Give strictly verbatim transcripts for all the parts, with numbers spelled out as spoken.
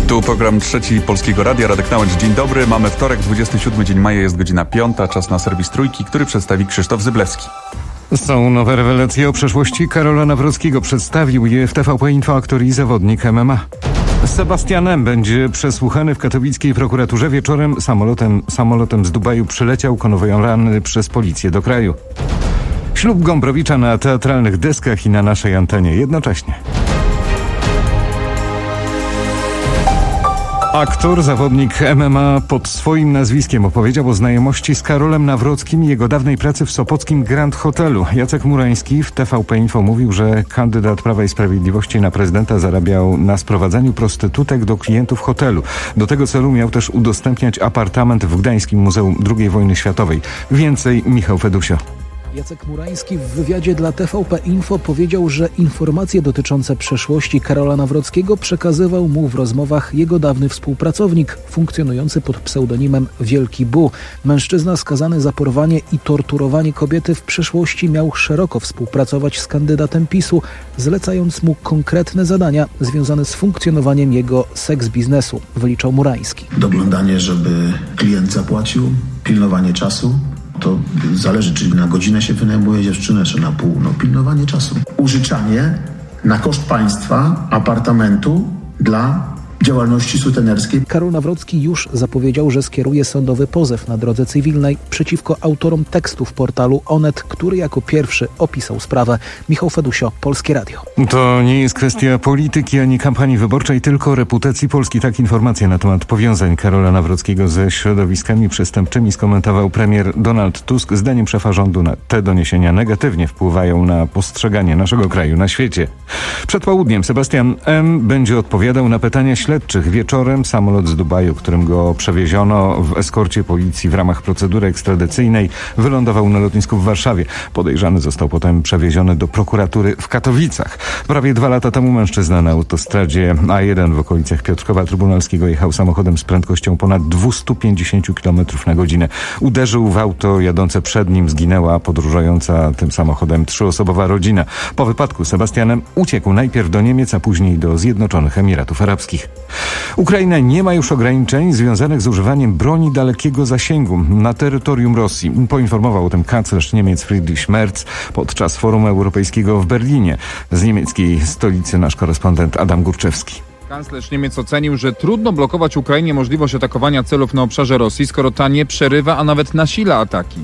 Tu program trzeci Polskiego Radia. Radek Nałęcz, dzień dobry. Mamy wtorek, dwudziesty siódmy dzień maja, jest godzina piąta. Czas na serwis Trójki, który przedstawi Krzysztof Zyblewski. Są nowe rewelacje o przeszłości Karola Nawrockiego. Przedstawił je w T V P Info aktor i zawodnik M M A. Sebastian M. będzie przesłuchany w katowickiej prokuraturze. Wieczorem samolotem, samolotem z Dubaju przyleciał konwojowany przez policję do kraju. Ślub Gombrowicza na teatralnych deskach i na naszej antenie jednocześnie. Aktor, zawodnik M M A pod swoim nazwiskiem opowiedział o znajomości z Karolem Nawrockim i jego dawnej pracy w sopockim Grand Hotelu. Jacek Murański w T V P Info mówił, że kandydat Prawa i Sprawiedliwości na prezydenta zarabiał na sprowadzaniu prostytutek do klientów hotelu. Do tego celu miał też udostępniać apartament w Gdańskim Muzeum drugiej Wojny Światowej. Więcej Michał Fedusio. Jacek Murański w wywiadzie dla T V P Info powiedział, że informacje dotyczące przeszłości Karola Nawrockiego przekazywał mu w rozmowach jego dawny współpracownik, funkcjonujący pod pseudonimem Wielki Bu. Mężczyzna skazany za porwanie i torturowanie kobiety w przeszłości miał szeroko współpracować z kandydatem PiSu, zlecając mu konkretne zadania związane z funkcjonowaniem jego seks-biznesu, wyliczał Murański. Doglądanie, żeby klient zapłacił, pilnowanie czasu. To zależy, czy na godzinę się wynajmuje dziewczynę, czy na pół. No, pilnowanie czasu. Użyczanie na koszt państwa apartamentu dla działalności sutenerskiej. Karol Nawrocki już zapowiedział, że skieruje sądowy pozew na drodze cywilnej przeciwko autorom tekstów portalu Onet, który jako pierwszy opisał sprawę. Michał Fedusio, Polskie Radio. To nie jest kwestia polityki ani kampanii wyborczej, tylko reputacji Polski. Tak informacje na temat powiązań Karola Nawrockiego ze środowiskami przestępczymi skomentował premier Donald Tusk. Zdaniem szefa rządu te doniesienia negatywnie wpływają na postrzeganie naszego kraju na świecie. Przed południem Sebastian M. będzie odpowiadał na pytania śledczych. Wieczorem samolot z Dubaju, którym go przewieziono w eskorcie policji w ramach procedury ekstradycyjnej, wylądował na lotnisku w Warszawie. Podejrzany został potem przewieziony do prokuratury w Katowicach. Prawie dwa lata temu mężczyzna na autostradzie A jeden w okolicach Piotrkowa Trybunalskiego jechał samochodem z prędkością ponad dwieście pięćdziesiąt kilometrów na godzinę. Uderzył w auto jadące przed nim, zginęła podróżująca tym samochodem trzyosobowa rodzina. Po wypadku Sebastianem uciekł najpierw do Niemiec, a później do Zjednoczonych Emiratów Arabskich. Ukraina nie ma już ograniczeń związanych z używaniem broni dalekiego zasięgu na terytorium Rosji. Poinformował o tym kanclerz Niemiec Friedrich Merz podczas forum europejskiego w Berlinie. Z niemieckiej stolicy nasz korespondent Adam Górczewski. Kanclerz Niemiec ocenił, że trudno blokować Ukrainie możliwość atakowania celów na obszarze Rosji, skoro ta nie przerywa, a nawet nasila ataki.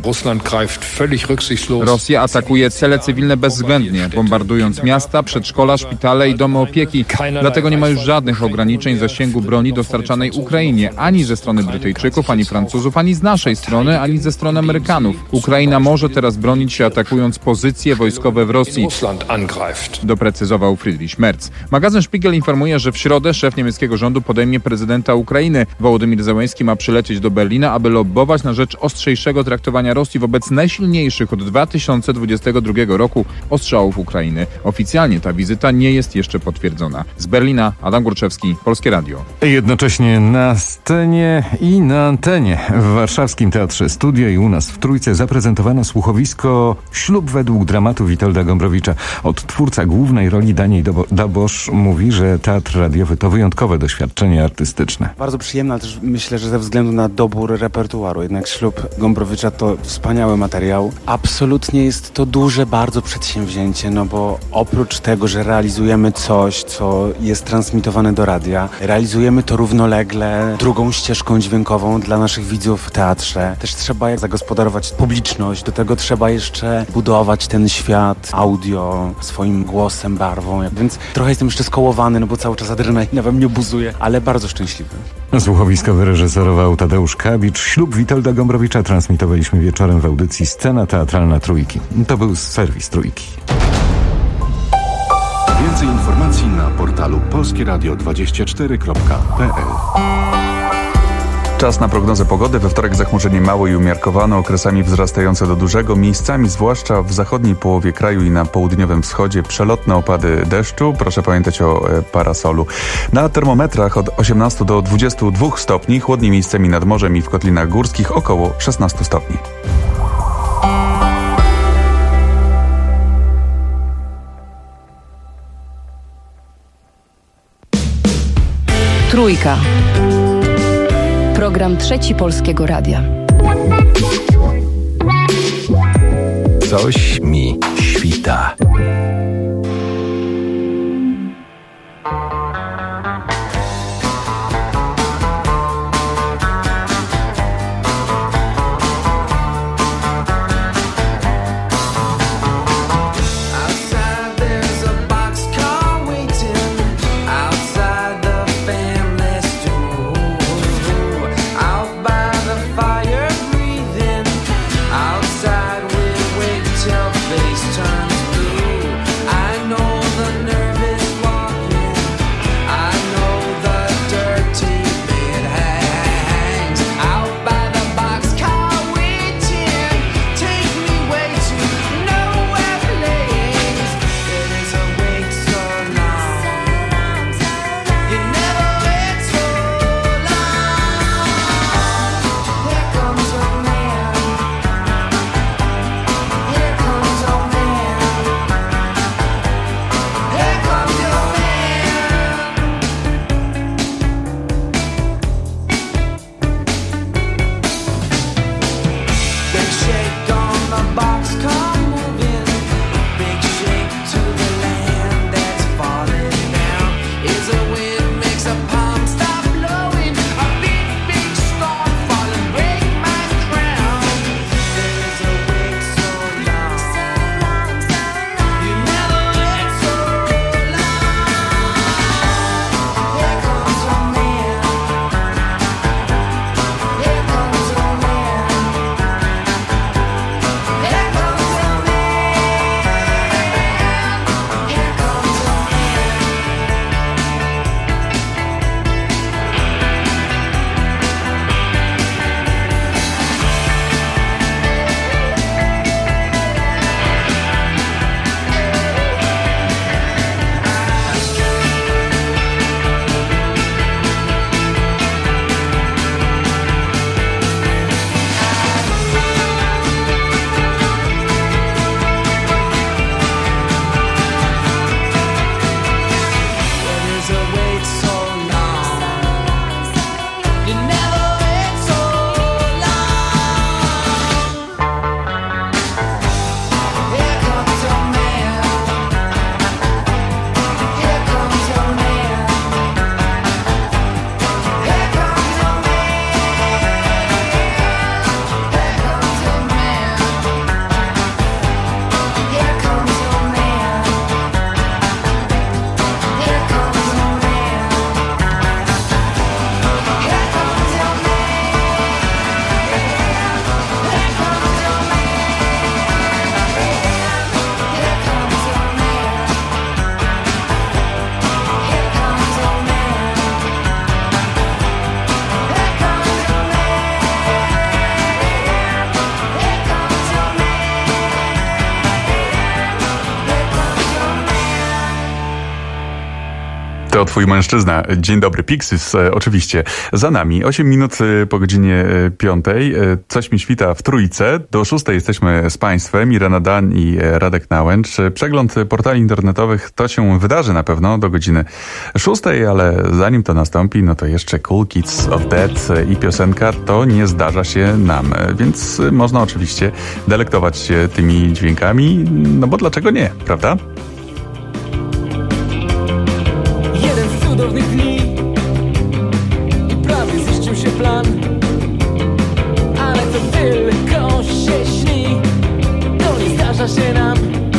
Rosja atakuje cele cywilne bezwzględnie, bombardując miasta, przedszkola, szpitale i domy opieki. Dlatego nie ma już żadnych ograniczeń zasięgu broni dostarczanej Ukrainie, ani ze strony Brytyjczyków, ani Francuzów, ani z naszej strony, ani ze strony Amerykanów. Ukraina może teraz bronić się, atakując pozycje wojskowe w Rosji, doprecyzował Friedrich Merz. Magazyn Spiegel informuje, że w środę szef niemieckiego rządu podejmie prezydenta Ukrainy. Wołodymyr Zełenski ma przylecieć do Berlina, aby lobbować na rzecz ostrzejszego traktowania Rosji wobec najsilniejszych od dwa tysiące dwudziestego drugiego roku ostrzałów Ukrainy. Oficjalnie ta wizyta nie jest jeszcze potwierdzona. Z Berlina Adam Górczewski, Polskie Radio. Jednocześnie na scenie i na antenie w warszawskim Teatrze Studio i u nas w Trójce zaprezentowano słuchowisko Ślub według dramatu Witolda Gombrowicza. Odtwórca głównej roli Daniel Dabosz mówi, że teatr radiowy to wyjątkowe doświadczenie artystyczne. Bardzo przyjemne, ale też myślę, że ze względu na dobór repertuaru. Jednak Ślub Gombrowicza to wspaniały materiał. Absolutnie jest to duże bardzo przedsięwzięcie, no bo oprócz tego, że realizujemy coś, co jest transmitowane do radia, realizujemy to równolegle drugą ścieżką dźwiękową dla naszych widzów w teatrze. Też trzeba zagospodarować publiczność, do tego trzeba jeszcze budować ten świat audio swoim głosem, barwą, więc trochę jestem jeszcze skołowany, no bo cały czas adrenalina we mnie buzuje, ale bardzo szczęśliwy. Słuchowisko wyreżyserował Tadeusz Kabicz. Ślub Witolda Gombrowicza transmitowaliśmy wieczorem w audycji Scena Teatralna Trójki. To był serwis Trójki. Więcej informacji na portalu polskieradio dwadzieścia cztery kropka p l. Czas na prognozę pogody. We wtorek zachmurzenie małe i umiarkowane, okresami wzrastające do dużego. Miejscami, zwłaszcza w zachodniej połowie kraju i na południowym wschodzie, przelotne opady deszczu. Proszę pamiętać o e, parasolu. Na termometrach od osiemnastu do dwudziestu dwóch stopni. Chłodniej miejscami nad morzem i w kotlinach górskich około szesnastu stopni. Trójka. Program Trzeci Polskiego Radia. Coś mi świta. To twój mężczyzna. Dzień dobry, Pixies, e, oczywiście. Za nami osiem minut po godzinie piątej. E, coś mi świta w Trójce. Do szóstej jesteśmy z państwem. Irena Dan i Radek Nałęcz. Przegląd portali internetowych to się wydarzy na pewno do godziny szóstej, ale zanim to nastąpi, no to jeszcze Cool Kids of Death i piosenka To nie zdarza się nam. Więc można oczywiście delektować się tymi dźwiękami, no bo dlaczego nie, prawda? Cudownych dni i prawie ziścił się plan, ale to tylko się śni, to nie zdarza się nam.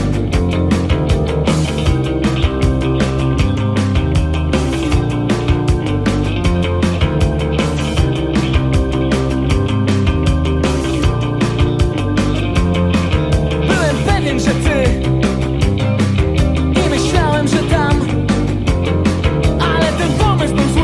Byłem pewien, że ty i myślałem, że tam, ale ten pomysł był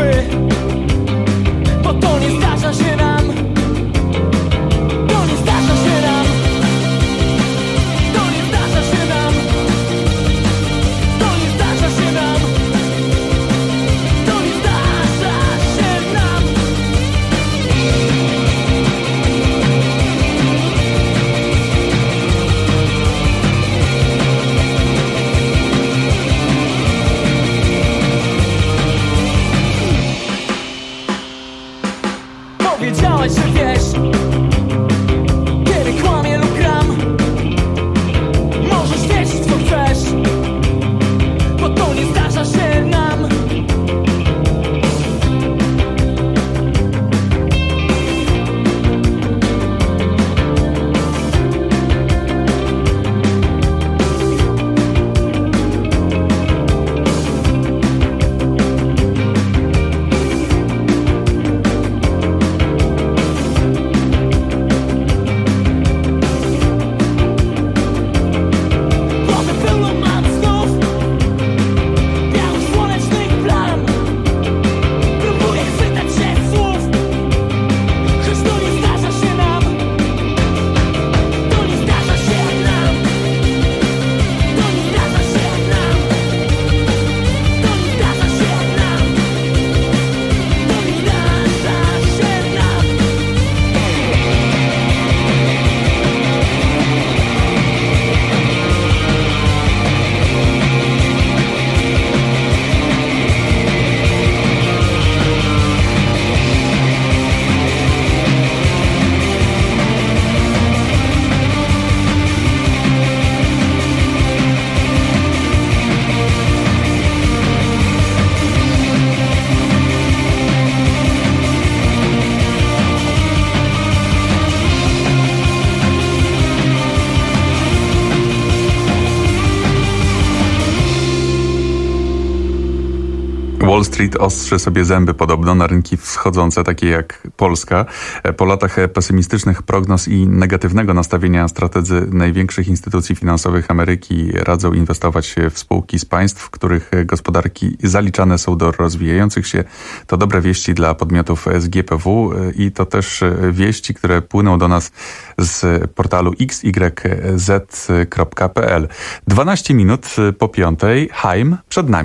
Wall Street ostrzy sobie zęby podobno na rynki wschodzące, takie jak Polska. Po latach pesymistycznych prognoz i negatywnego nastawienia strategzy największych instytucji finansowych Ameryki radzą inwestować w spółki z państw, których gospodarki zaliczane są do rozwijających się. To dobre wieści dla podmiotów z G P W i to też wieści, które płyną do nas z portalu x y z kropka p l. dwanaście minut po piątej. Haim przed nami.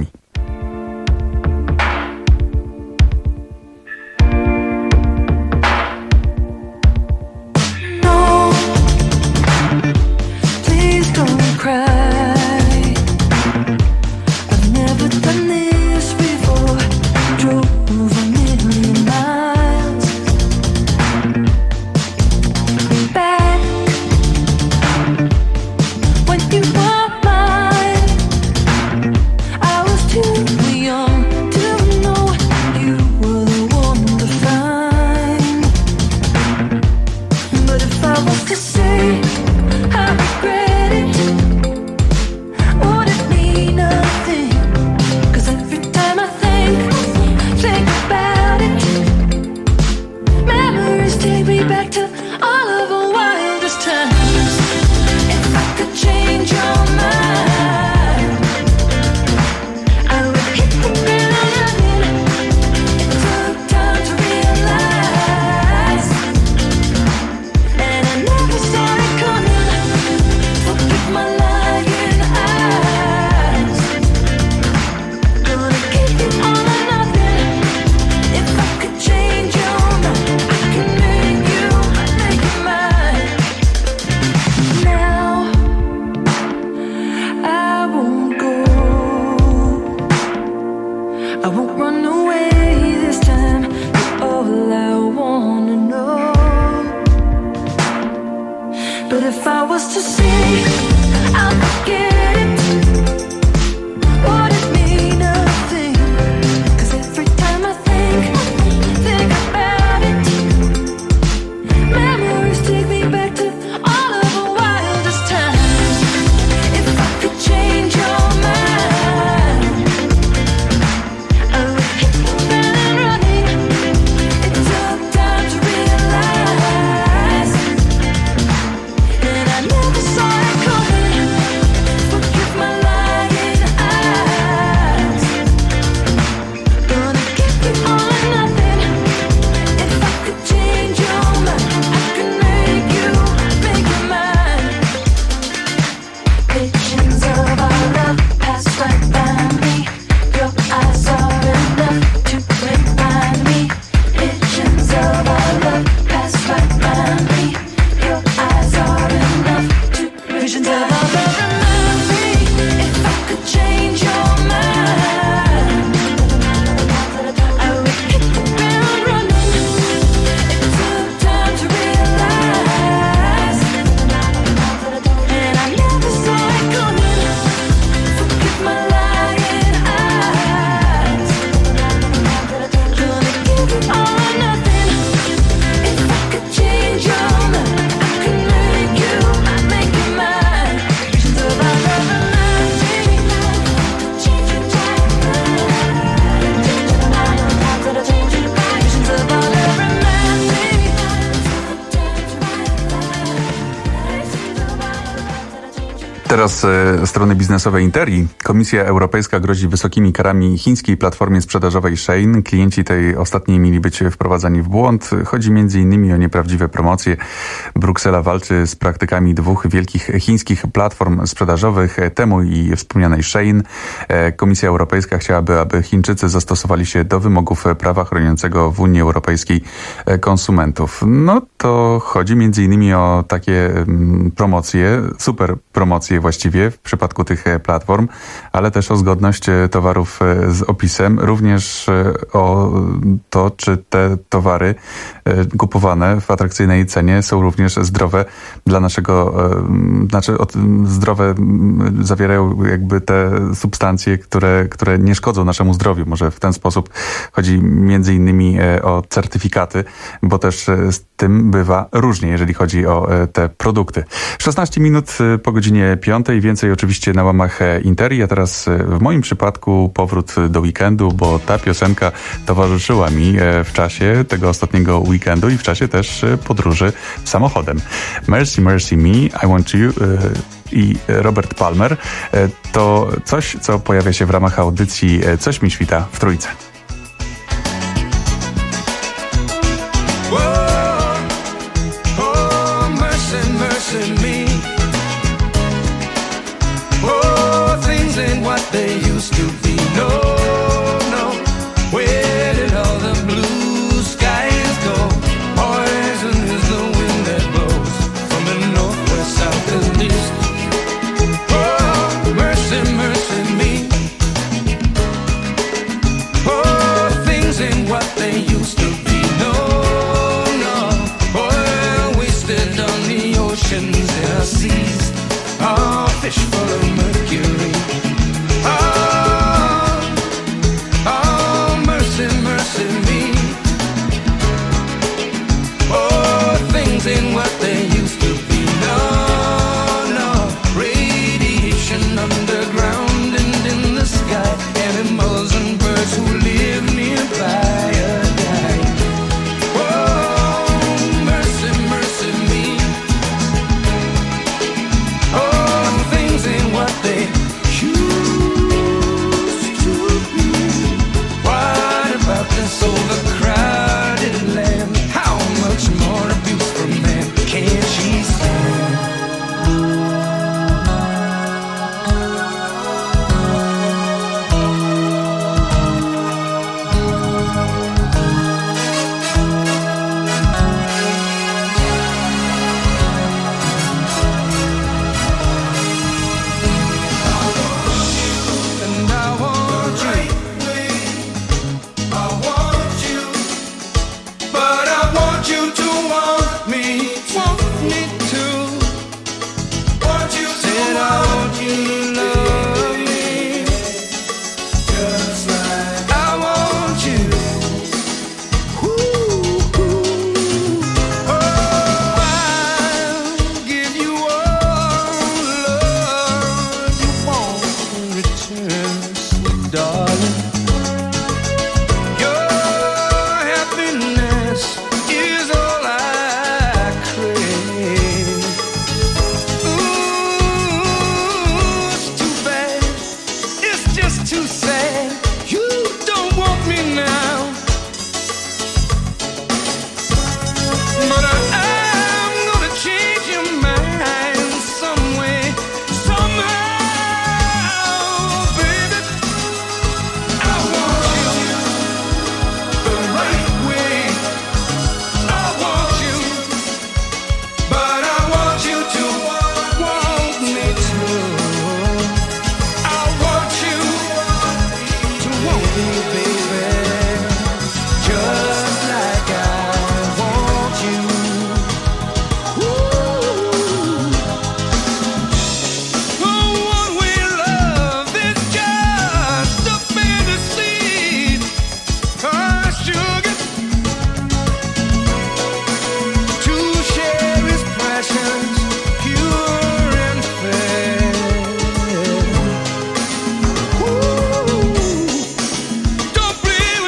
Teraz e, strony biznesowej Interi. Komisja Europejska grozi wysokimi karami chińskiej platformie sprzedażowej Shein. Klienci tej ostatniej mieli być wprowadzani w błąd. Chodzi między innymi o nieprawdziwe promocje. Bruksela walczy z praktykami dwóch wielkich chińskich platform sprzedażowych, Temu i wspomnianej Shein. E, Komisja Europejska chciałaby, aby Chińczycy zastosowali się do wymogów prawa chroniącego w Unii Europejskiej konsumentów. No to chodzi między innymi o takie mm, promocje, super promocje właściwie w przypadku tych platform, ale też o zgodność towarów z opisem, również o to, czy te towary kupowane w atrakcyjnej cenie są również zdrowe dla naszego, znaczy zdrowe zawierają jakby te substancje, które, które nie szkodzą naszemu zdrowiu. Może w ten sposób chodzi między innymi o certyfikaty, bo też z tym bywa różnie, jeżeli chodzi o te produkty. szesnaście minut po godzinie piątej. dziewiątej. Więcej oczywiście na łamach Interi, a teraz w moim przypadku powrót do weekendu, bo ta piosenka towarzyszyła mi w czasie tego ostatniego weekendu i w czasie też podróży samochodem. Mercy, Mercy Me, I Want You i Robert Palmer to coś, co pojawia się w ramach audycji Coś mi świta w Trójce. They used to be. No, no, where did all the blue skies go? Poison is the wind that blows from the north, west, south, and east. Oh, mercy, mercy me. Oh, things ain't what they used to be. No, no, oil wasted on the oceans and our seas. Oh, fish full of mercury. In what they used to be. No, no, radiation underground and in the sky. Animals and birds who live nearby are dying. Oh, mercy, mercy me. Oh, things ain't what they used to be. What about this overcrowded land? How much more abuse from man can't she stand? And I want you, I want you, but I want you to want me, want me to. Want you to want you to love me, just like I want you. Ooh, ooh. Oh, I'll give you all the love you want in return, sweet darling. Your happiness is all I crave. Ooh, it's too bad, it's just too sad. You don't want me now, but I, I'm gonna change your mind some way, somehow, baby. I want you the right way. I want you, but I want you to want me too. I want you to want me, baby, just like I want you. Ooh. Oh, one-way love is just a fantasy. Oh, sugar, to share his passions, pure and fair. Ooh, don't play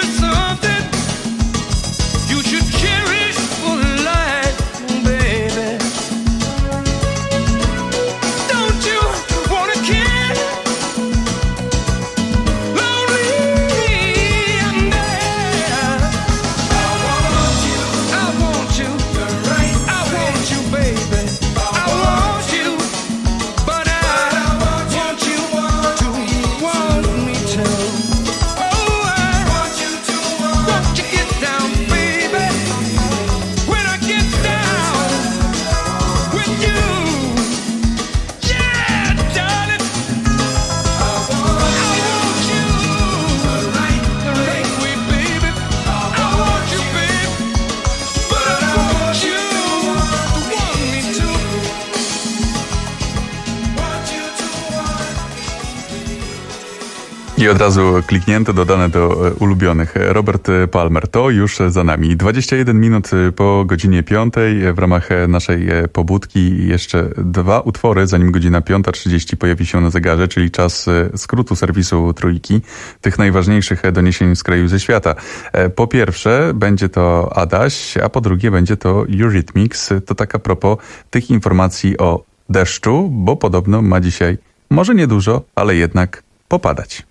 I od razu kliknięte, dodane do ulubionych. Robert Palmer, to już za nami. dwadzieścia jeden minut po godzinie piątej. W ramach naszej pobudki jeszcze dwa utwory, zanim godzina piąta trzydzieści pojawi się na zegarze, czyli czas skrótu serwisu Trójki, tych najważniejszych doniesień z kraju ze świata. Po pierwsze będzie to Adaś, a po drugie będzie to Eurythmics. To tak a propos tych informacji o deszczu, bo podobno ma dzisiaj, może niedużo, ale jednak popadać.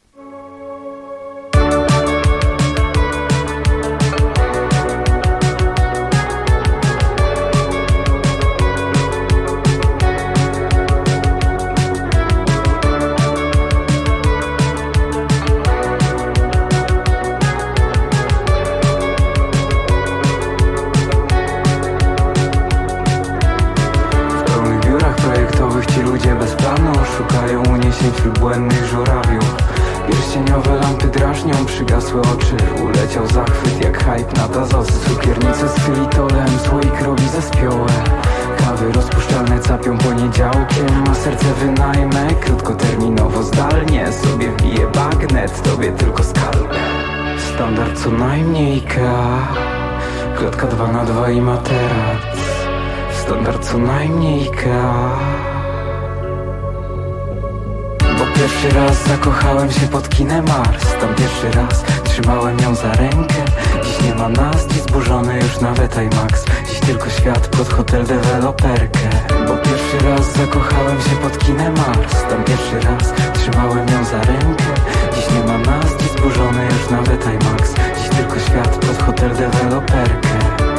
Wśród błędnych żurawiów pierścieniowe lampy drażnią, przygasłe oczy. Uleciał zachwyt jak hype na dazosy. Cukiernice z xylitolem, słoik robi zespiołe. Kawy rozpuszczalne capią poniedziałkiem, a serce wynajmę krótkoterminowo zdalnie. Sobie wbije bagnet, tobie tylko skalpę. Standard co najmniej K, klatka dwa na dwa i materac. Standard co najmniej K. Bo pierwszy raz zakochałem się pod kinem Mars. Tam pierwszy raz trzymałem ją za rękę. Dziś nie ma nas, dziś zburzony już nawet IMAX. Dziś tylko świat pod hotel deweloperkę. Bo pierwszy raz zakochałem się pod kinem Mars. Tam pierwszy raz trzymałem ją za rękę. Dziś nie ma nas, dziś zburzony już nawet IMAX. Dziś tylko świat pod hotel deweloperkę.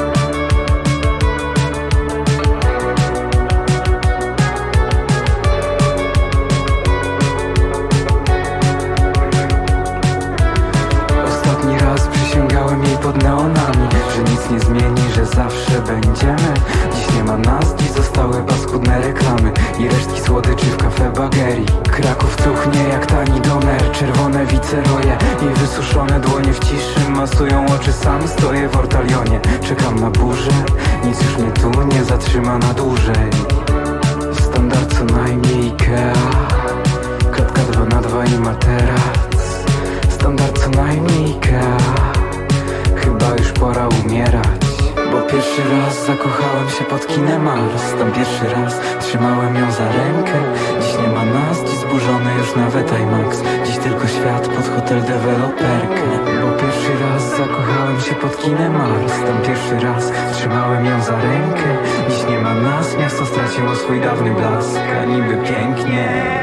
Pod neonami, że nic nie zmieni, że zawsze będziemy. Dziś nie ma nas, dziś zostały paskudne reklamy i resztki słodyczy w kafe Bagerii. Kraków cuchnie jak tani doner, czerwone wiceroje i wysuszone dłonie w ciszy masują oczy. Sam stoję w ortalionie, czekam na burzę. Nic już mnie tu nie zatrzyma na dłużej. Standard co najmniej Ikea, klatka dwa na dwa i materac. Standard co najmniej Ikea, chyba już pora umierać. Bo pierwszy raz zakochałem się pod kinem Mars. Tam pierwszy raz trzymałem ją za rękę. Dziś nie ma nas, dziś zburzony już nawet IMAX. Dziś tylko świat pod hotel deweloperkę. Bo pierwszy raz zakochałem się pod kinem Mars. Tam pierwszy raz trzymałem ją za rękę. Dziś nie ma nas, miasto straciło swój dawny blask. A niby piękniej.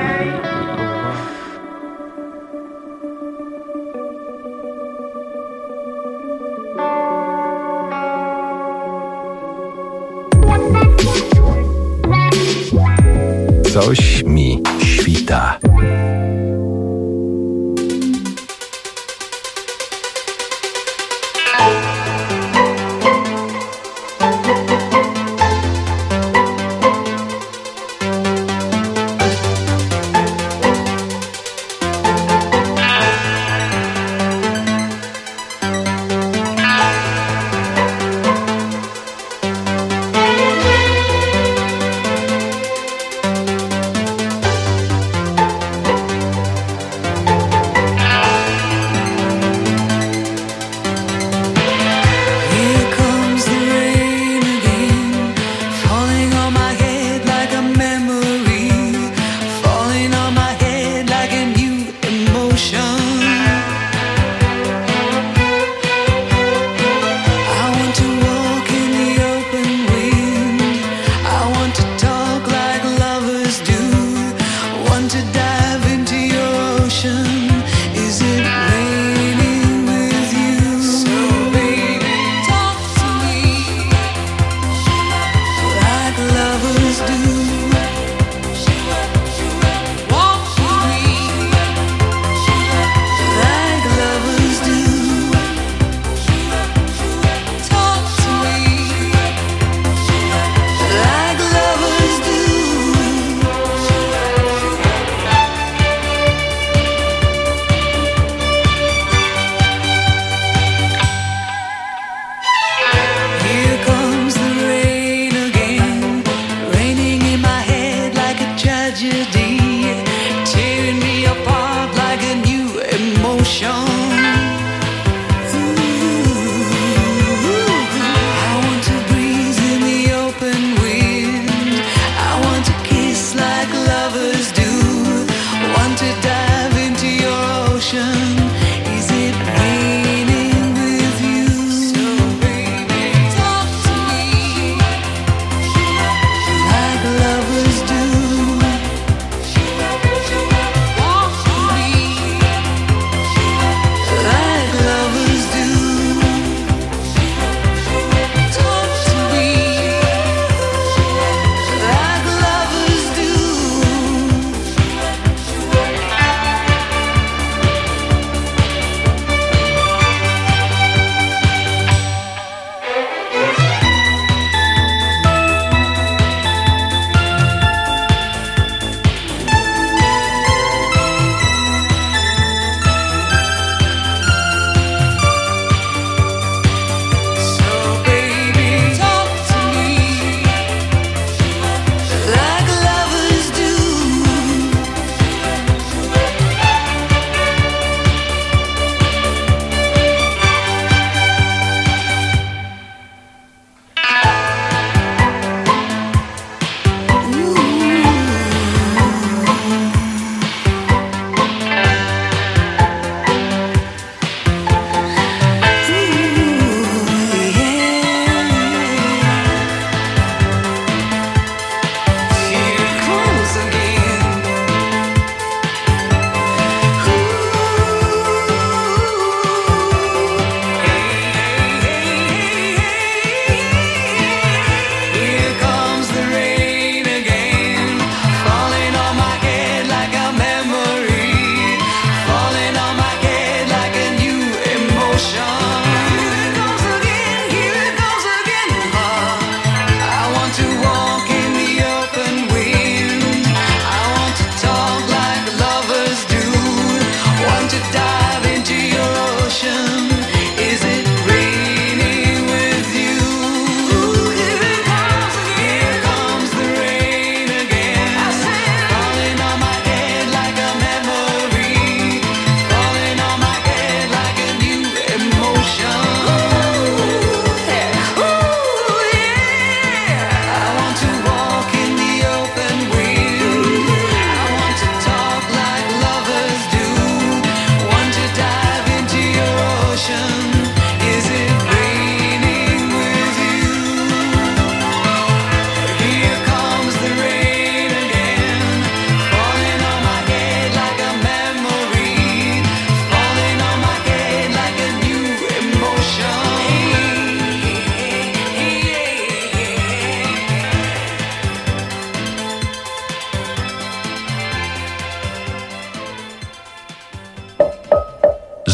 Coś mi świta.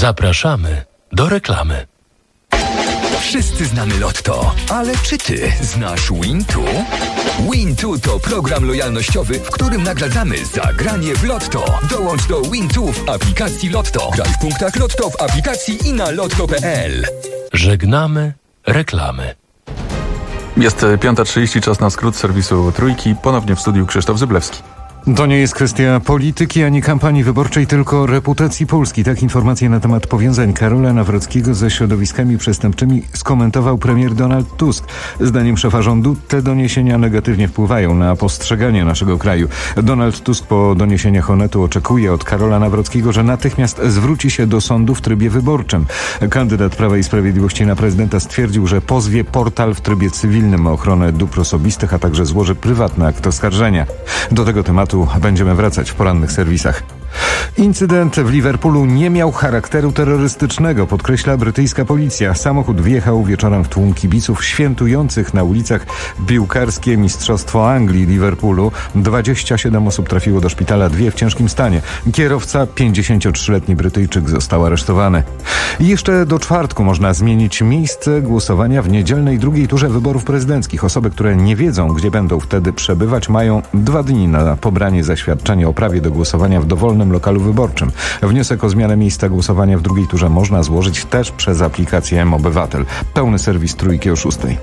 Zapraszamy do reklamy. Wszyscy znamy Lotto, ale czy ty znasz Wintu? Wintu to program lojalnościowy, w którym nagradzamy za granie w Lotto. Dołącz do Wintu w aplikacji Lotto. Graj w punktach Lotto w aplikacji i na lotto kropka pe el. Żegnamy reklamy. Jest piąta trzydzieści, czas na skrót serwisu Trójki. Ponownie w studiu Krzysztof Zyblewski. To nie jest kwestia polityki ani kampanii wyborczej, tylko reputacji Polski. Tak informacje na temat powiązań Karola Nawrockiego ze środowiskami przestępczymi skomentował premier Donald Tusk. Zdaniem szefa rządu te doniesienia negatywnie wpływają na postrzeganie naszego kraju. Donald Tusk po doniesieniach Onetu oczekuje od Karola Nawrockiego, że natychmiast zwróci się do sądu w trybie wyborczym. Kandydat Prawa i Sprawiedliwości na prezydenta stwierdził, że pozwie portal w trybie cywilnym o ochronę dóbr osobistych, a także złoży prywatny akt oskarżenia. Do tego tematu będziemy wracać w porannych serwisach. Incydent w Liverpoolu nie miał charakteru terrorystycznego, podkreśla brytyjska policja. Samochód wjechał wieczorem w tłum kibiców świętujących na ulicach piłkarskie Mistrzostwo Anglii Liverpoolu. dwadzieścia siedem osób trafiło do szpitala, dwie w ciężkim stanie. Kierowca, pięćdziesięciotrzyletni Brytyjczyk, został aresztowany. I jeszcze do czwartku można zmienić miejsce głosowania w niedzielnej drugiej turze wyborów prezydenckich. Osoby, które nie wiedzą, gdzie będą wtedy przebywać, mają dwa dni na pobranie zaświadczenia o prawie do głosowania w dowolnym lokalu wyborczym. Wniosek o zmianę miejsca głosowania w drugiej turze można złożyć też przez aplikację M-Obywatel. Pełny serwis Trójki o szóstej.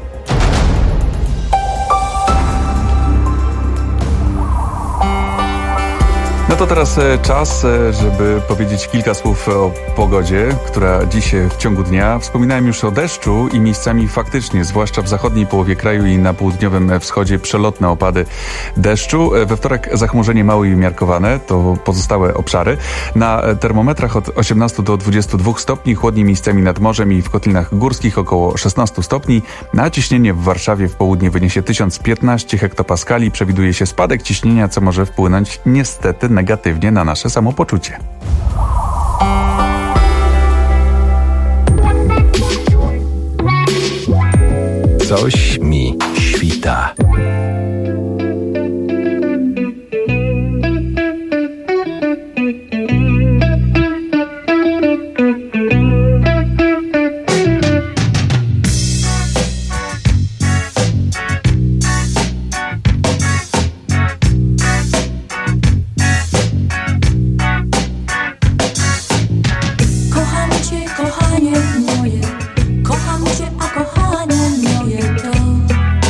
No to teraz czas, żeby powiedzieć kilka słów o pogodzie, która dziś w ciągu dnia. Wspominałem już o deszczu i miejscami faktycznie, zwłaszcza w zachodniej połowie kraju i na południowym wschodzie, przelotne opady deszczu. We wtorek zachmurzenie małe i umiarkowane, to pozostałe obszary. Na termometrach od osiemnastu do dwudziestu dwóch stopni, chłodniej miejscami nad morzem i w kotlinach górskich około szesnastu stopni. Na ciśnienie w Warszawie w południe wyniesie tysiąc piętnaście hektopaskali. Przewiduje się spadek ciśnienia, co może wpłynąć niestety negatywnie na nasze samopoczucie. Coś mi świta. Kochanie moje, kocham cię, a kochanie moje to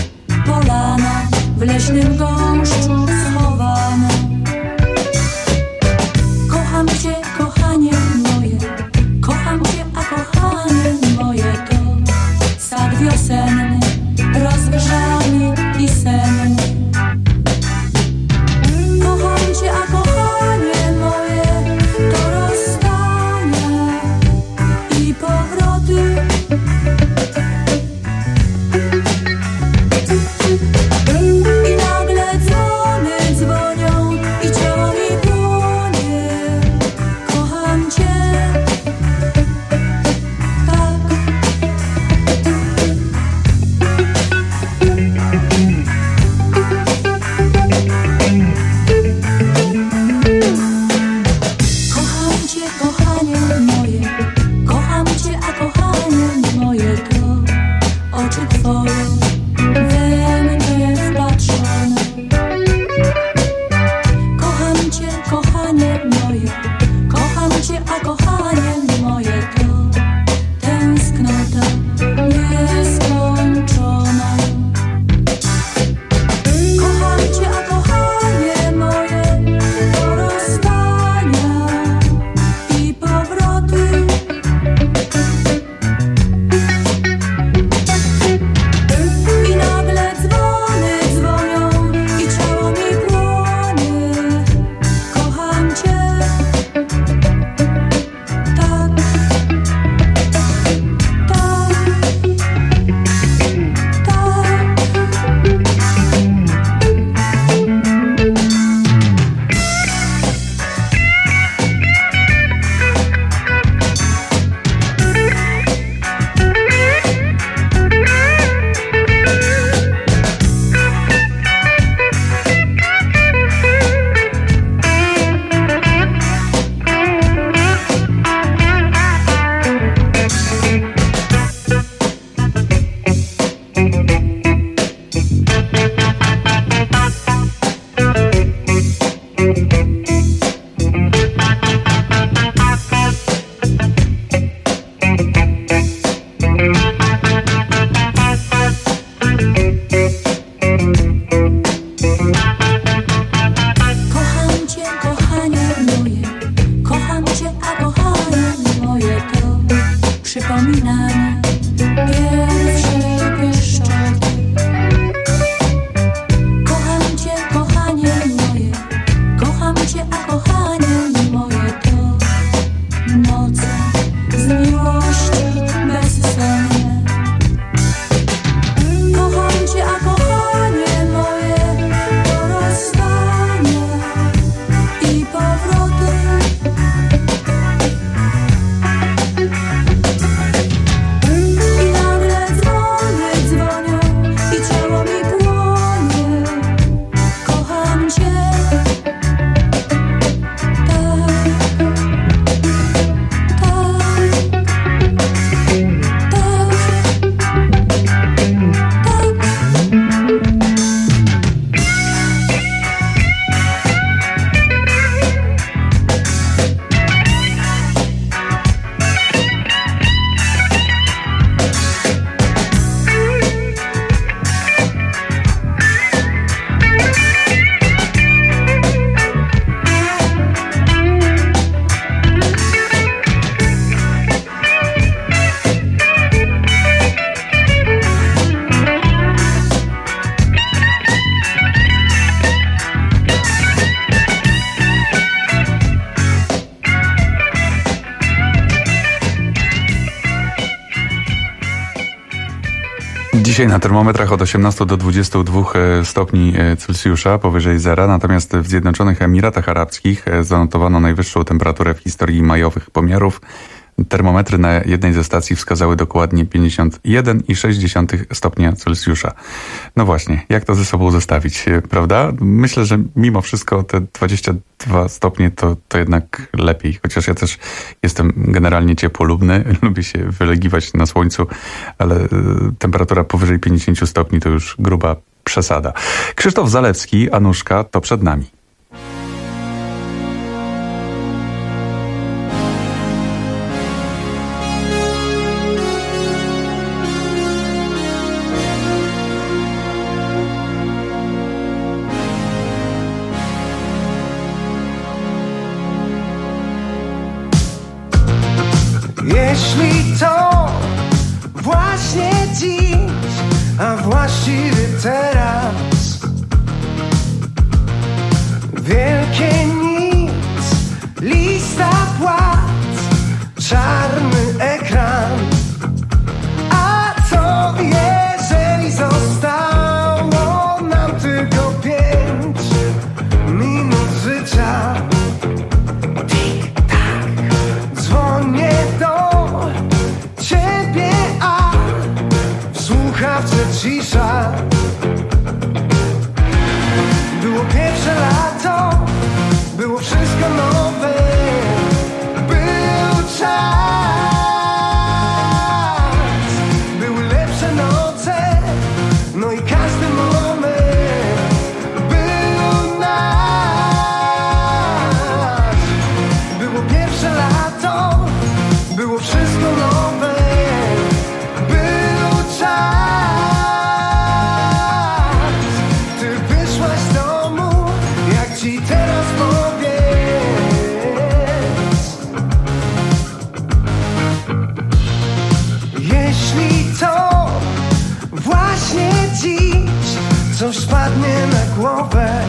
wspominam pierwsze pieszczoty. Kocham cię, kochanie moje, kocham cię, a kochanie moje to noce z miłości bezsenne. Kocham cię, a kochanie moje to rozstanie i powroty. I nagle dzwony dzwonią i ciało mi płonie. Kocham cię, Dzisiaj na termometrach od osiemnastu do dwudziestu dwóch stopni Celsjusza, powyżej zera, natomiast w Zjednoczonych Emiratach Arabskich zanotowano najwyższą temperaturę w historii majowych pomiarów. Termometry na jednej ze stacji wskazały dokładnie pięćdziesiąt jeden i sześć dziesiątych stopnia Celsjusza. No właśnie, jak to ze sobą zestawić, prawda? Myślę, że mimo wszystko te dwadzieścia dwa stopnie to, to jednak lepiej. Chociaż ja też jestem generalnie ciepłolubny, lubię się wylegiwać na słońcu, ale temperatura powyżej pięćdziesięciu stopni to już gruba przesada. Krzysztof Zalewski, Anuszka, to przed nami. Jeśli to właśnie dziś, a właściwie teraz, wielkie nic, lista płac, czarny ekran. A co jeżeli zostało nam tylko pięć minut życia? Dzwonię do ciebie, a w słuchawce cisza. Było pierwsze lato, było wszystko nowe, był czas. Były lepsze noce, no i każdy moment był nasz. Było pierwsze lato, było wszystko nowe, był czas. Ty wyszłaś z domu, jak ci teraz powiedz. Jeśli to właśnie dziś coś spadnie na głowę,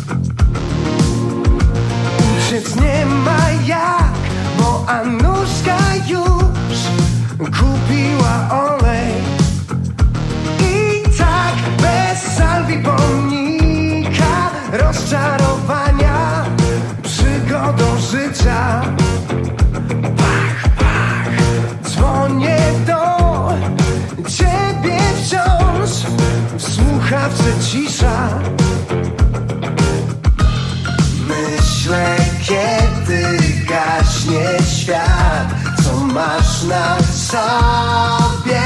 uciec nie ma jak, bo Anuszka już kupiła olej. I tak bez salwi pomnika, rozczarowania, przygodą życia. Pach, pach, dzwonię do ciebie wciąż, w słuchawce cisza. Myślę, kiedy gaśnie świat, co masz na sobie.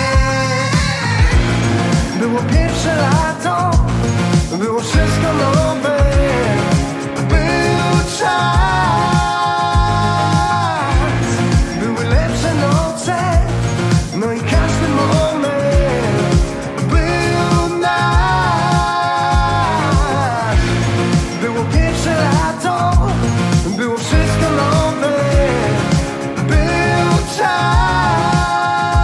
Było pierwsze lato, było wszystko nowe, był czas. Były lepsze noce, no i każdy moment był nasz. Było pierwsze lato, było wszystko nowe, był czas.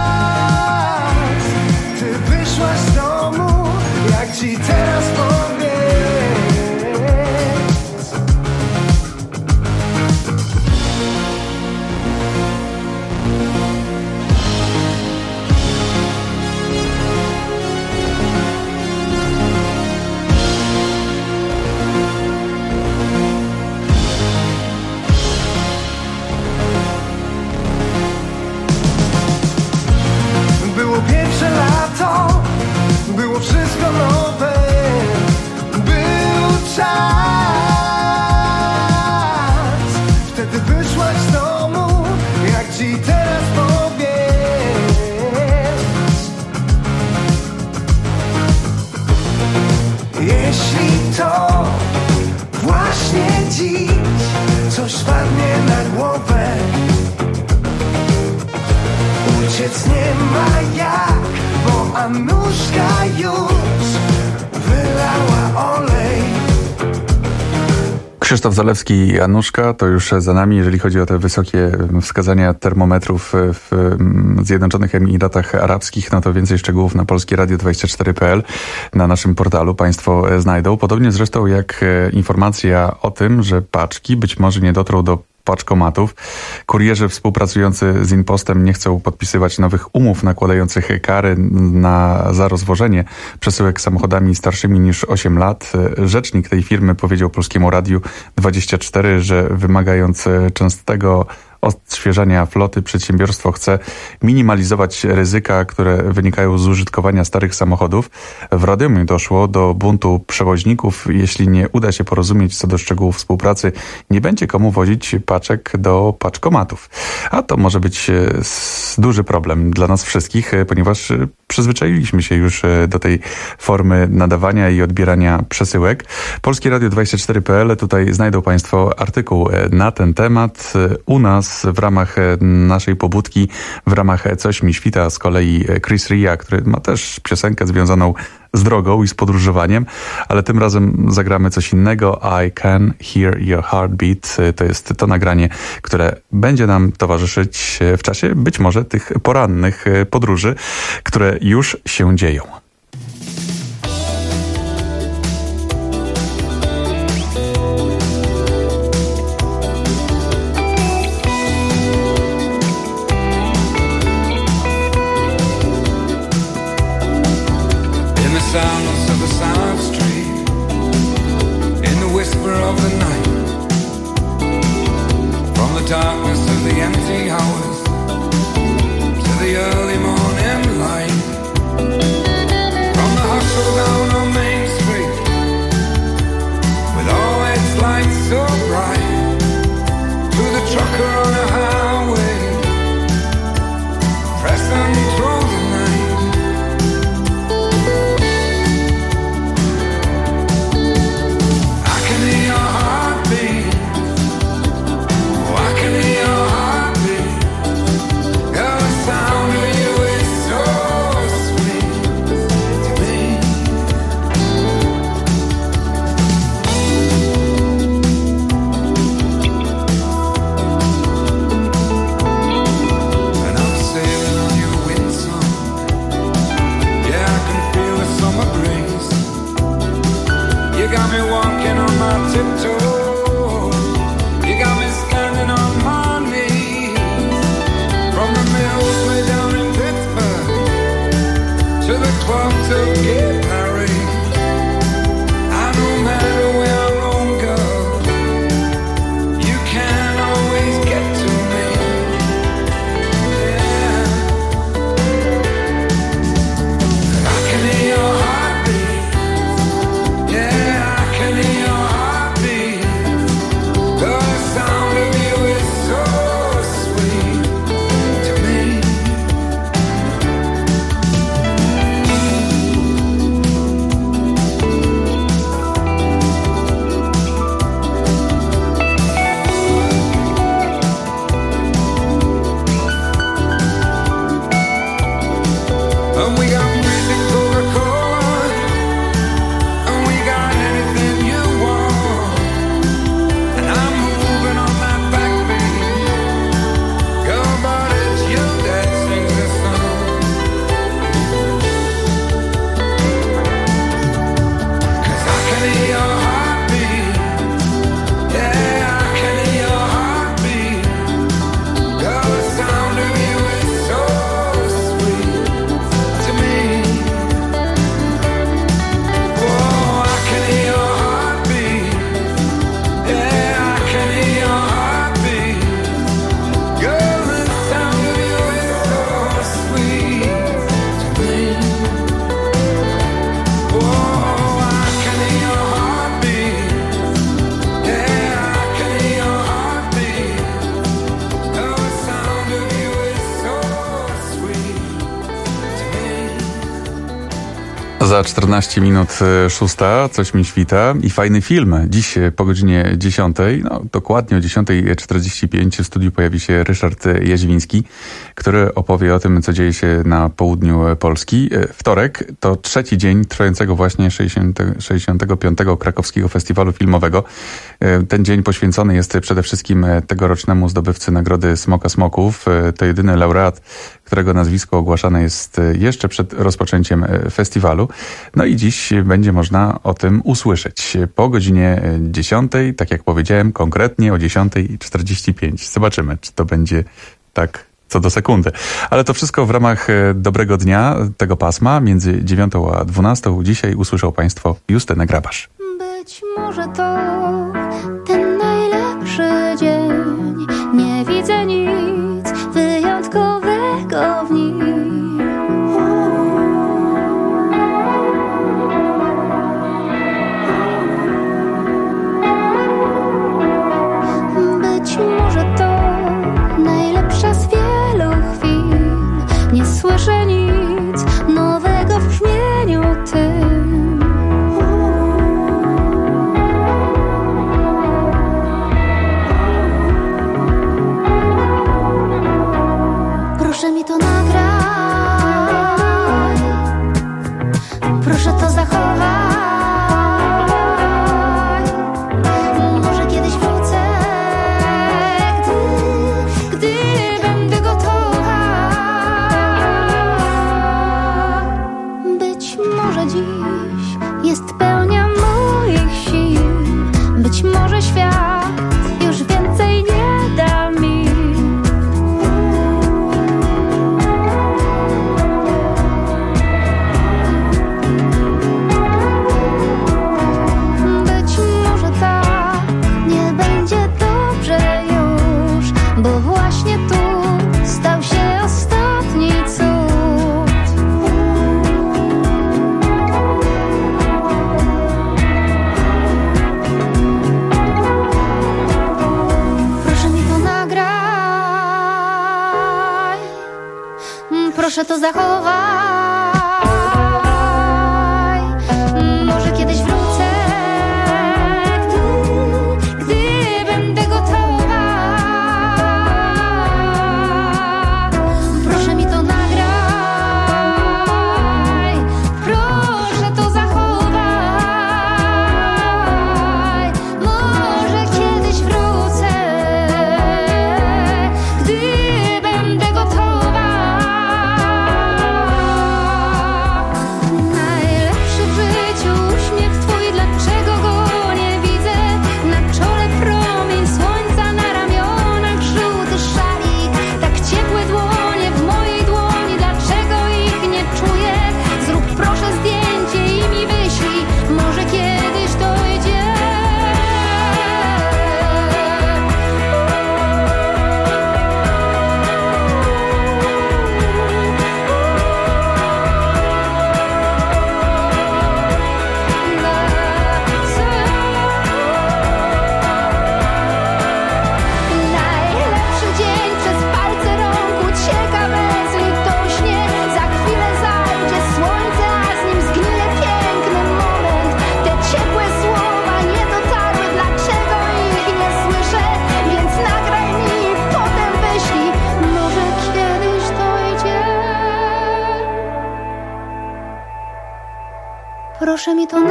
było wszystko nowe. Był czas, wtedy wyszłaś z domu, jak ci teraz powiedz. Jeśli to właśnie dziś coś spadnie na głowę, uciec nie ma jak, bo Anuszka już wylała olej. Krzysztof Zalewski i Anuszka to już za nami, jeżeli chodzi o te wysokie wskazania termometrów w Zjednoczonych Emiratach Arabskich, no to więcej szczegółów na polskie radio dwadzieścia cztery kropka p l na naszym portalu Państwo znajdą. Podobnie zresztą jak informacja o tym, że paczki być może nie dotrą do paczkomatów. Kurierzy współpracujący z InPostem nie chcą podpisywać nowych umów nakładających kary na, za rozwożenie przesyłek samochodami starszymi niż osiem lat. Rzecznik tej firmy powiedział Polskiemu Radiu dwadzieścia cztery, że wymagając częstego odświeżania floty przedsiębiorstwo chce minimalizować ryzyka, które wynikają z użytkowania starych samochodów. W Radomiu doszło do buntu przewoźników. Jeśli nie uda się porozumieć co do szczegółów współpracy, nie będzie komu wozić paczek do paczkomatów. A to może być duży problem dla nas wszystkich, ponieważ przyzwyczailiśmy się już do tej formy nadawania i odbierania przesyłek. Polskie Radio dwadzieścia cztery kropka p l, tutaj znajdą Państwo artykuł na ten temat. U nas w ramach naszej pobudki, w ramach Coś mi świta, z kolei Chris Ria, który ma też piosenkę związaną z drogą i z podróżowaniem, ale tym razem zagramy coś innego. I Can Hear Your Heartbeat. To jest to nagranie, które będzie nam towarzyszyć w czasie być może tych porannych podróży, które już się dzieją. Silence of a silent street, in the whisper of the night, from the darkness of the empty hours to the early morning light, from the hustle down on Main Street, with all its lights so bright, to the trucker on a highway, pressing through the night. You got me walking on my tiptoes. You got me standing on my knees. From the mills way down in Pittsburgh to the clubs of Gay Paris. I no matter where I roam, girl, you can always get to me. Yeah, I can hear your heartbeat. Yeah. To me Za czternaście minut szósta, coś mi świta i fajny film. Dziś po godzinie dziesiątej, no dokładnie o dziesiątej czterdzieści pięć w studiu pojawi się Ryszard Jaźwiński, który opowie o tym, co dzieje się na południu Polski. Wtorek to trzeci dzień trwającego właśnie sześćdziesiątego piątego Krakowskiego Festiwalu Filmowego. Ten dzień poświęcony jest przede wszystkim tegorocznemu zdobywcy Nagrody Smoka Smoków. To jedyny laureat, którego nazwisko ogłaszane jest jeszcze przed rozpoczęciem festiwalu. No i dziś będzie można o tym usłyszeć po godzinie dziesiątej, tak jak powiedziałem, konkretnie o dziesiątej czterdzieści pięć. Zobaczymy, czy to będzie tak co do sekundy. Ale to wszystko w ramach dobrego dnia tego pasma między dziewiątą a dwunastą. Dzisiaj usłyszą Państwo Justynę Grabasz. Być może to ten najlepszy dzień. Nie widzę nic wyjątkowego w nim. Być może to najlepsza z wielu chwil. Nie słyszę nic nowego w brzmieniu tym. Proszę mi to nagraj, proszę to zachowaj. Może kiedyś wrócę, gdy, gdy będę gotowa. Być może dziś jest pełnia moich sił. Być może świat już więcej nie da mi. Proszę to zachowaj. Może kiedyś wrócę, gdy, gdy będę gotowa. Proszę mi to nagraj. Proszę to zachowaj. Może kiedyś wrócę, gdy będę gotowa. Proszę mi to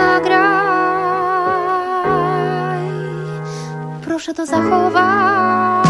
nagraj. Proszę to zachowaj.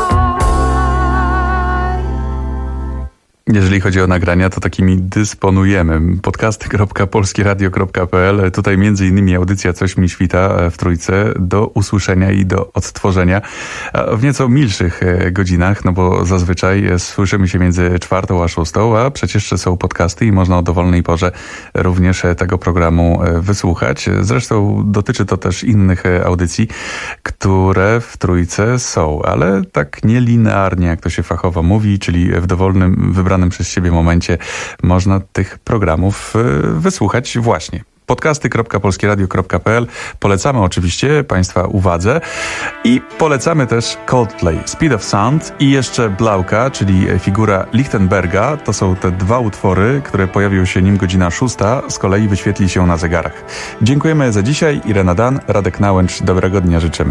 Jeżeli chodzi o nagrania, to takimi dysponujemy. podcasty kropka polskieradio kropka p l. Tutaj między innymi audycja Coś mi świta w Trójce do usłyszenia i do odtworzenia w nieco milszych godzinach, no bo zazwyczaj słyszymy się między czwartą a szóstą, a przecież są podcasty i można o dowolnej porze również tego programu wysłuchać. Zresztą dotyczy to też innych audycji, które w Trójce są, ale tak nielinearnie, jak to się fachowo mówi, czyli w dowolnym, wybranym przez siebie momencie można tych programów wysłuchać właśnie. podcasty kropka polskieradio kropka p l. Polecamy oczywiście Państwa uwadze i polecamy też Coldplay, Speed of Sound i jeszcze Blauka, czyli figura Lichtenberga. To są te dwa utwory, które pojawią się nim godzina szósta, z kolei wyświetli się na zegarach. Dziękujemy za dzisiaj. Irena Dan, Radek Nałęcz. Dobrego dnia życzymy.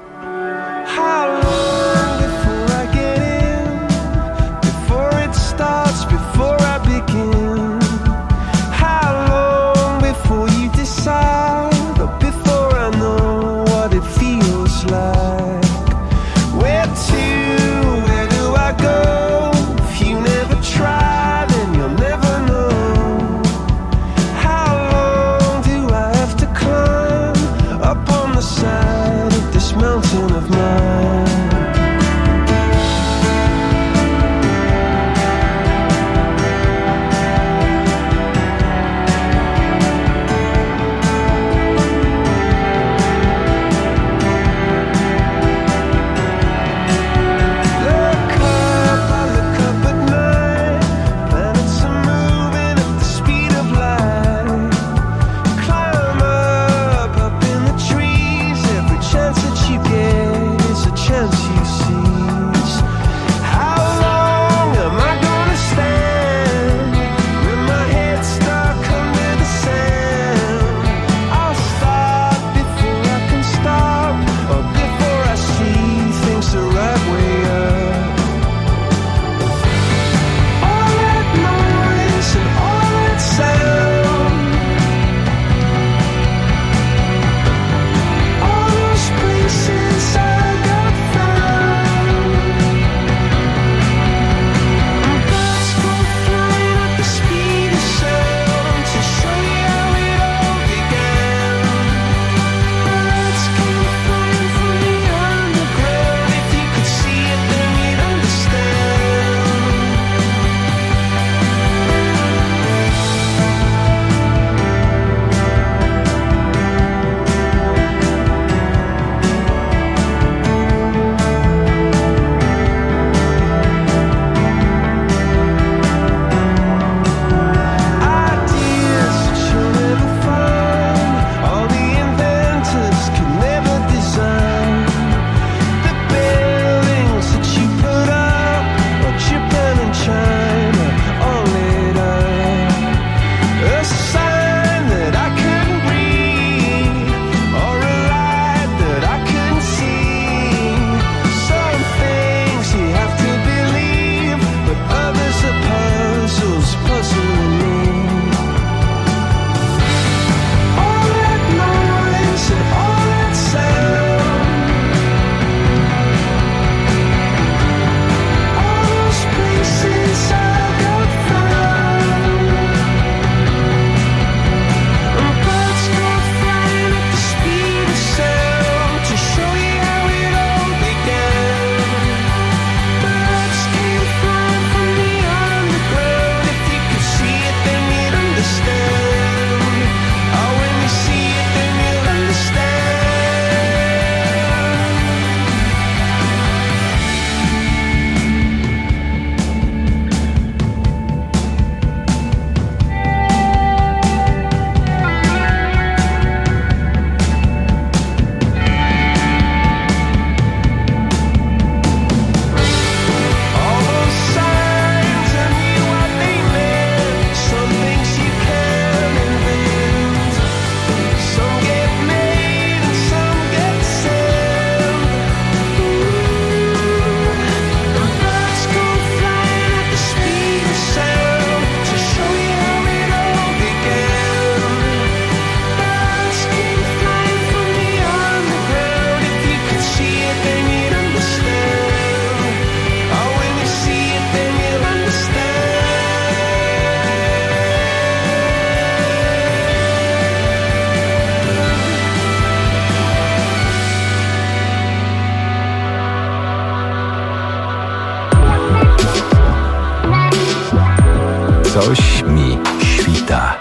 Coś mi świta.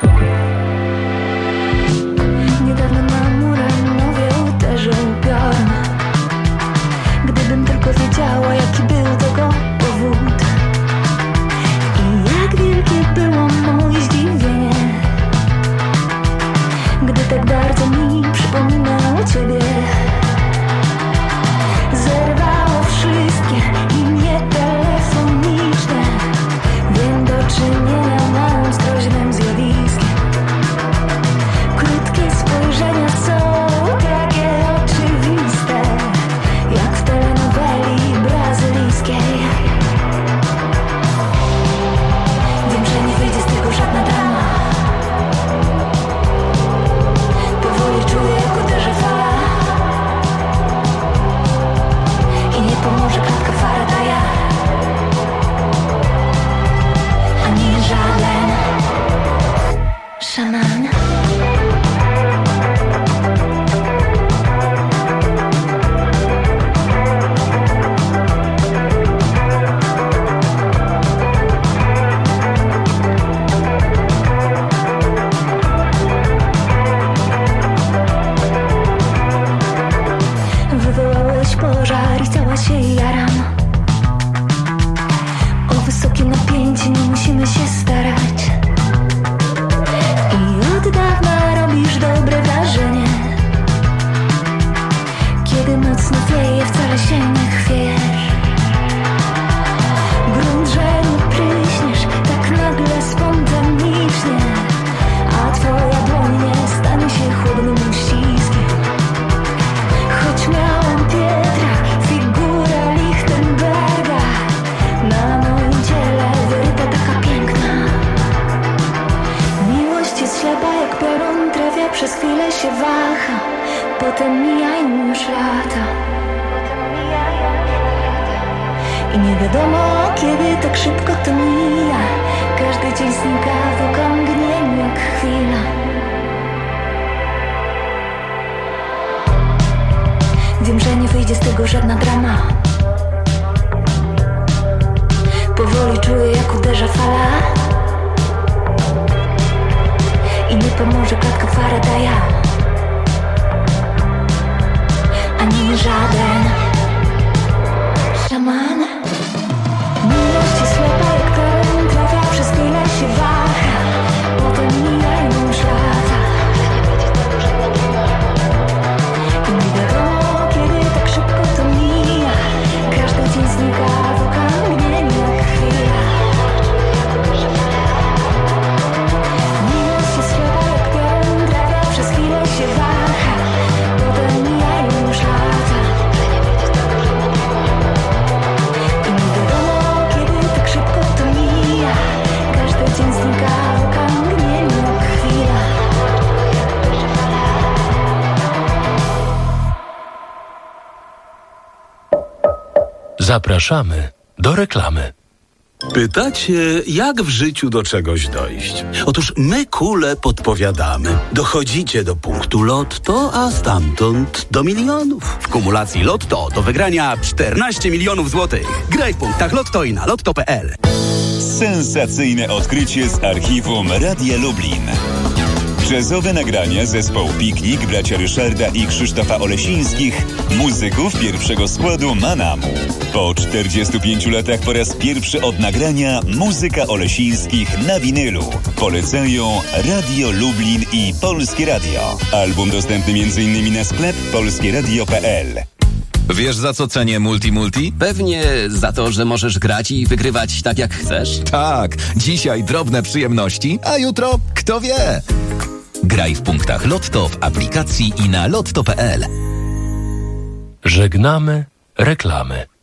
Niedawno na murach mówił też piorun. Gdybym tylko wiedziała, jaki był tego powód i jak wielkie było moje zdziwienie, jak peron, trafia, przez chwilę się waha. Potem mijają już lata i nie wiadomo, kiedy tak szybko to mija. Każdy dzień znika w okamgnieniu jak chwila. Wiem, że nie wyjdzie z tego żadna drama. Powoli czuję, jak uderza fala i nie pomoże klatka Faradaya ani żaden szaman. Miłość jest ślepa jak teren, trafia, przez chwilę się waha. Potem mijają już lata i nie wiadomo, kiedy tak szybko to mija. Każdy dzień znika w okamgnieniu jak chwila. Miłość jest ślepa jak teren, trafia, przez chwilę się waha. Potem mijają już lata i nie wiadomo, kiedy tak szybko to mija. Każdy dzień znika w okamgnieniu jak chwila. Zapraszamy do reklamy. Pytacie, jak w życiu do czegoś dojść? Otóż my kule podpowiadamy. Dochodzicie do punktu Lotto, a stamtąd do milionów. W kumulacji Lotto do wygrania czternaście milionów złotych. Graj w punktach Lotto i na lotto kropka p l. Sensacyjne odkrycie z archiwum Radia Lublin. Jazzowe nagrania zespołu Piknik, bracia Ryszarda i Krzysztofa Olesińskich, muzyków pierwszego składu Manamu. Po czterdziestu pięciu latach po raz pierwszy od nagrania muzyka Olesińskich na winylu. Polecają Radio Lublin i Polskie Radio. Album dostępny między innymi na sklep polskieradio kropka p l. Wiesz, za co cenię Multi Multi? Pewnie za to, że możesz grać i wygrywać tak jak chcesz. Tak, dzisiaj drobne przyjemności, a jutro kto wie. Graj w punktach Lotto w aplikacji i na lotto kropka p l. Żegnamy reklamy.